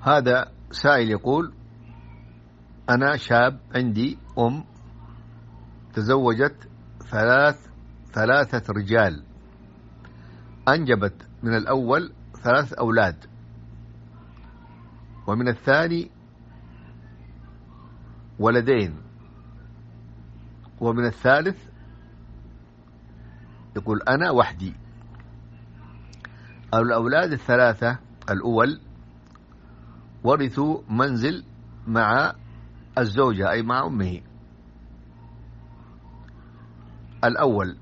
هذا سائل يقول: أنا شاب عندي أم تزوجت ثلاثة رجال، أنجبت من الأول 3 أولاد، ومن الثاني ولدين، ومن الثالث يقول أنا وحدي. الأولاد ال3 الأول ورثوا منزل مع الزوجة أي مع أمه. الأول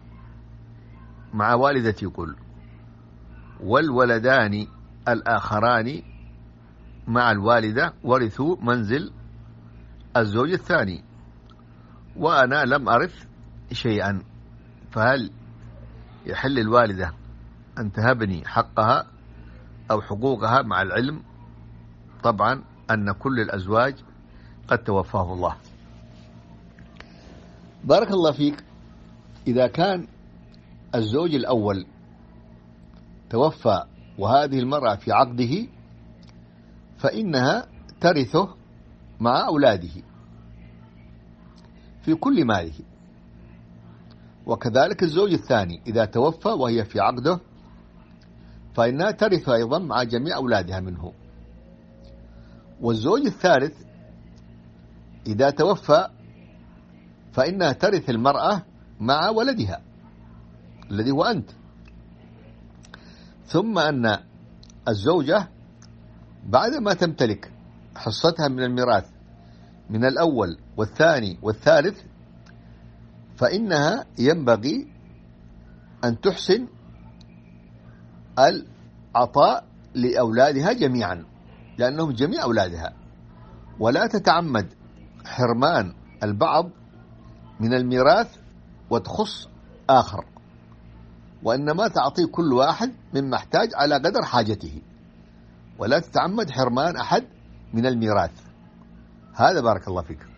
مع والدتي يقول، والولدان الآخران مع الوالدة ورثوا منزل الزوج الثاني، وأنا لم أرث شيئا، فهل يحل الوالدة أن تهبني حقها أو حقوقها، مع العلم طبعا أن كل الأزواج قد توفاهم الله؟ بارك الله فيك. إذا كان الزوج الأول توفى وهذه المرأة في عقده، فإنها ترثه مع أولاده في كل ماله، وكذلك الزوج الثاني إذا توفى وهي في عقده فإنها ترث أيضا مع جميع أولادها منه. والزوج الثالث إذا توفى فإنها ترث المرأة مع ولدها الذي هو أنت. ثم أن الزوجة بعدما تمتلك حصتها من الميراث من الأول والثاني والثالث، فإنها ينبغي أن تحسن العطاء لأولادها جميعا، لأنهم جميع أولادها، ولا تتعمد حرمان البعض من الميراث وتخص آخر، وإنما تعطي كل واحد مما احتاج على قدر حاجته، ولا تتعمد حرمان أحد من الميراث. هذا بارك الله فيك.